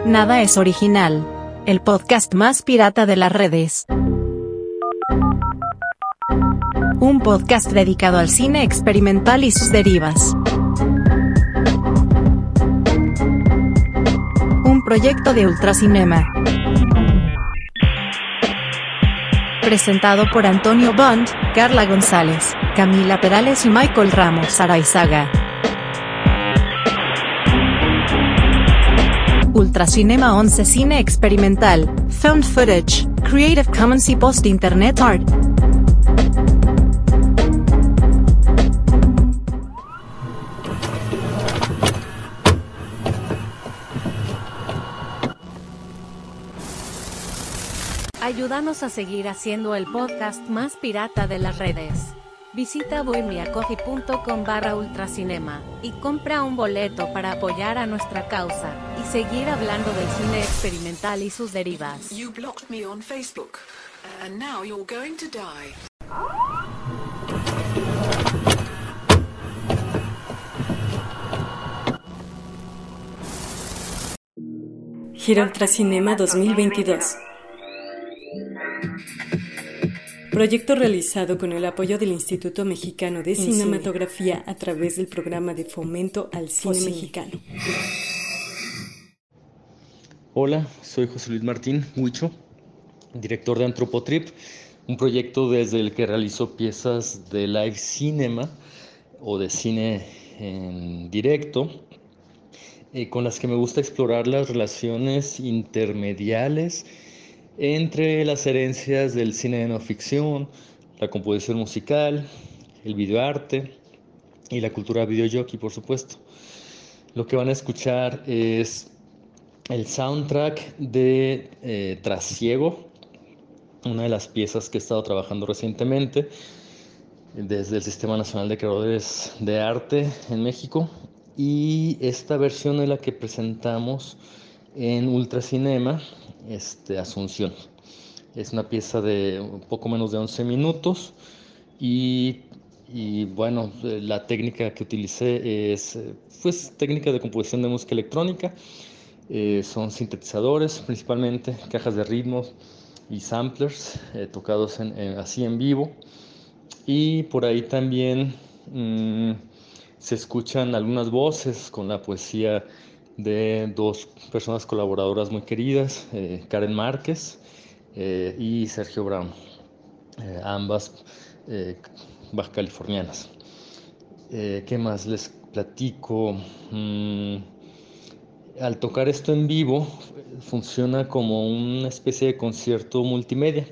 Nada es original. El podcast más pirata de las redes. Un podcast dedicado al cine experimental y sus derivas. Un proyecto de Ultracinema. Presentado por Antonio Bond, Carla González, Camila Perales y Michael Ramos Araizaga. Ultracinema 11 Cine Experimental, Found Footage, Creative Commons y Post Internet Art. Ayúdanos a seguir haciendo el podcast más pirata de las redes. Visita buymeacoffee.com/ultracinema y compra un boleto para apoyar a nuestra causa y seguir hablando del cine experimental y sus derivas. You blocked me on Facebook, and now you're going to die. Gira Ultracinema 2022. Proyecto realizado con el apoyo del Instituto Mexicano de Cinematografía a través del programa de fomento al cine mexicano. Hola, soy José Luis Martín Huicho, director de Antropotrip, un proyecto desde el que realizo piezas de live cinema o de cine en directo, con las que me gusta explorar las relaciones intermediales entre las herencias del cine de no ficción, la composición musical, el videoarte y la cultura videojockey, por supuesto. Lo que van a escuchar es el soundtrack de Trasiego, una de las piezas que he estado trabajando recientemente desde el Sistema Nacional de Creadores de Arte en México, y esta versión es la que presentamos en Ultracinema, Asunción. Es una pieza de un poco menos de 11 minutos y bueno, la técnica que utilicé es pues técnica de composición de música electrónica. Son sintetizadores principalmente, cajas de ritmos y samplers tocados así en vivo, y por ahí también se escuchan algunas voces con la poesía de dos personas colaboradoras muy queridas, Karen Márquez y Sergio Brown, ambas bajacalifornianas. ¿Qué más les platico? Al tocar esto en vivo, funciona como una especie de concierto multimedia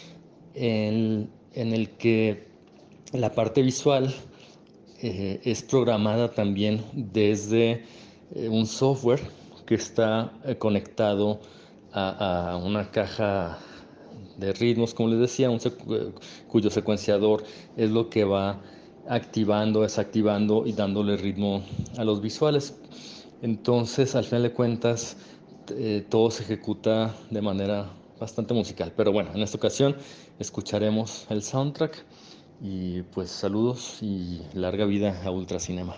en el que la parte visual es programada también desde un software que está conectado a una caja de ritmos, como les decía, cuyo secuenciador es lo que va activando, desactivando y dándole ritmo a los visuales. Entonces, al final de cuentas, todo se ejecuta de manera bastante musical. Pero bueno, en esta ocasión escucharemos el soundtrack y pues saludos y larga vida a Ultracinema.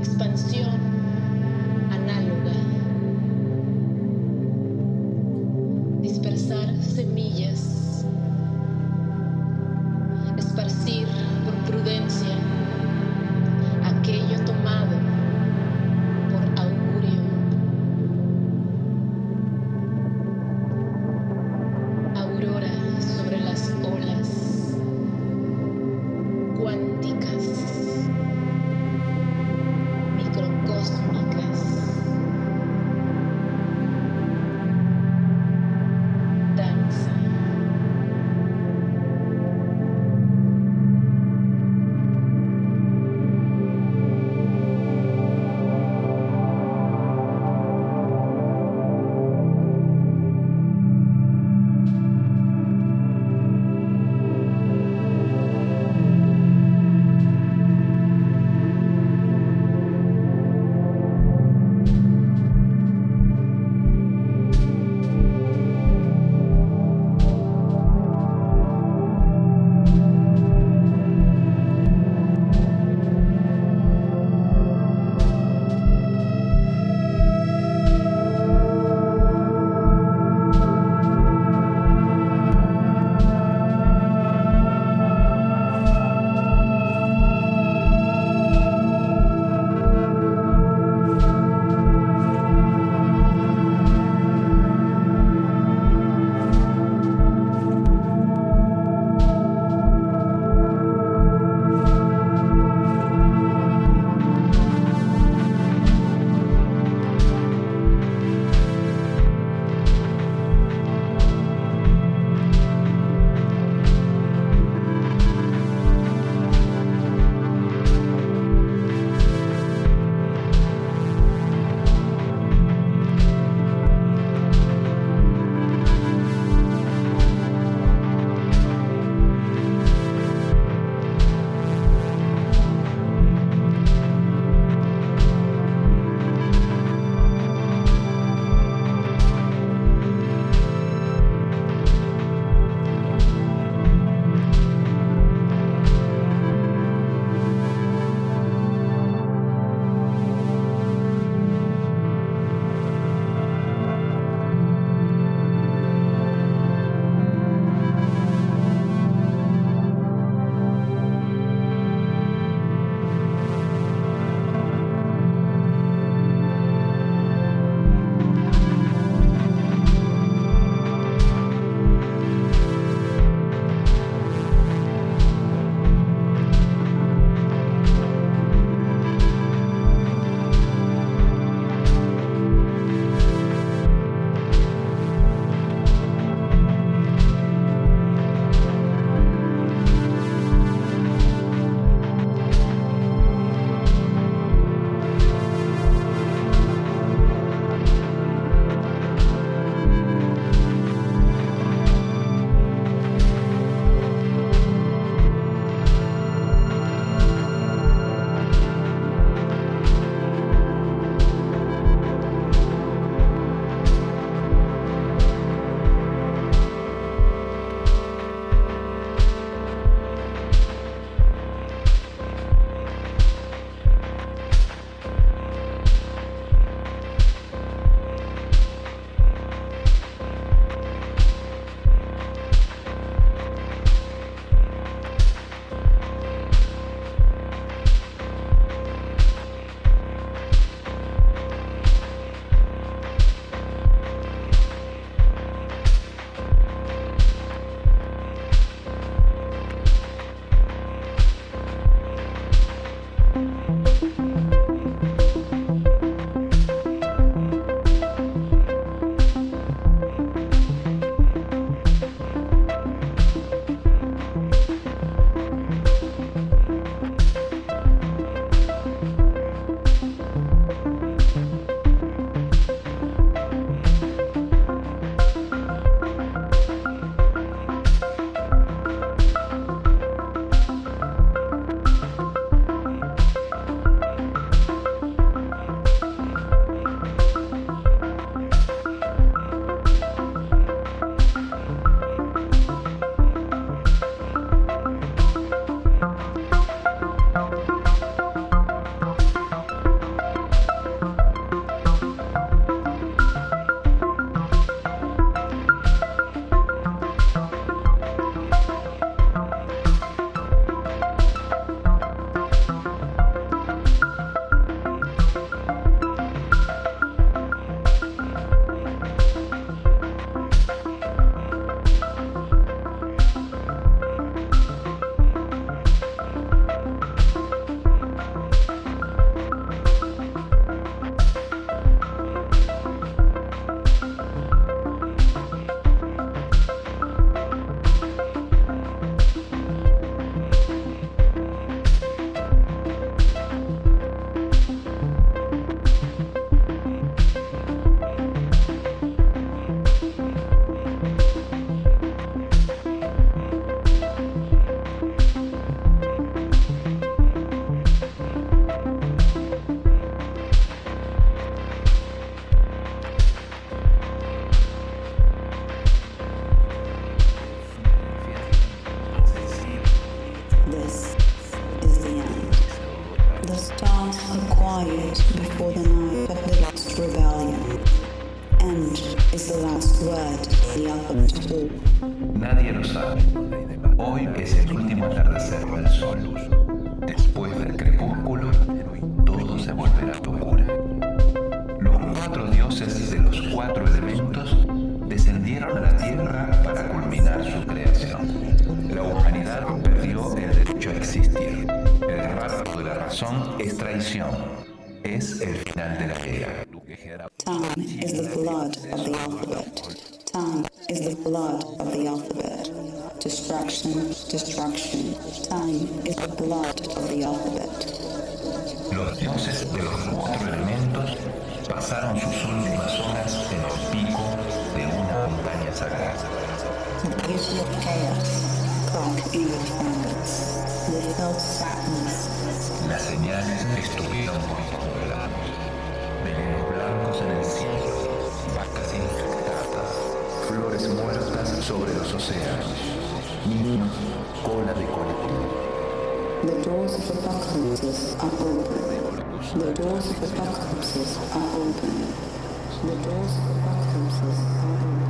expansión análoga, dispersar semillas, esparcir por prudencia aquello tomado por augurio, aurora sobre las olas cuánticas, microcosmos not acquired before the night of the last rebellion. End is the last word, the alphabet O. Nadie lo sabe. Hoy es el último atardecer del sol. Después del crepúsculo, todo se volverá locura. Los 4 dioses de los 4 elementos descendieron a la tierra para culminar su creación. La humanidad perdió el derecho a existir. El rapto de la razón es traición. Es el final de la era. Time is the blood of the alphabet. Time is the blood of the alphabet. Destruction, destruction. Time is the blood of the alphabet. Los dioses de los 4 elementos pasaron sus últimas horas en el pico de una montaña sagrada. The beauty of chaos, crack in your fingers. The felt sadness. Las señales estuvieron por todo el lado. Venenos blancos en el cielo, vacas infectadas, flores muertas sobre los océanos, niños, cola de colectivo. The doors of apocalypses are open. The doors of apocalypses are open. The doors of apocalypses are open.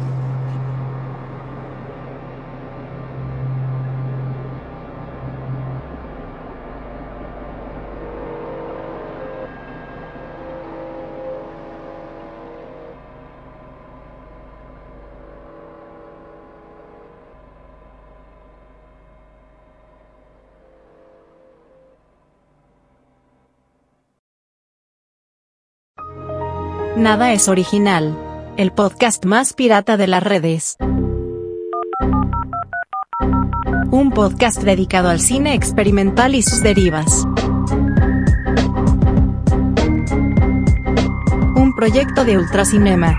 Nada es original. El podcast más pirata de las redes. Un podcast dedicado al cine experimental y sus derivas. Un proyecto de Ultracinema.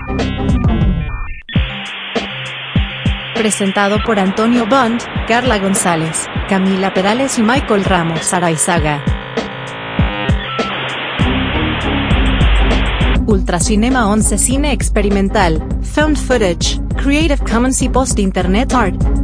Presentado por Antonio Bond, Carla González, Camila Perales y Michael Ramos Araizaga. Ultracinema 11 Cine Experimental, Found Footage, Creative Commons y Post Internet Art.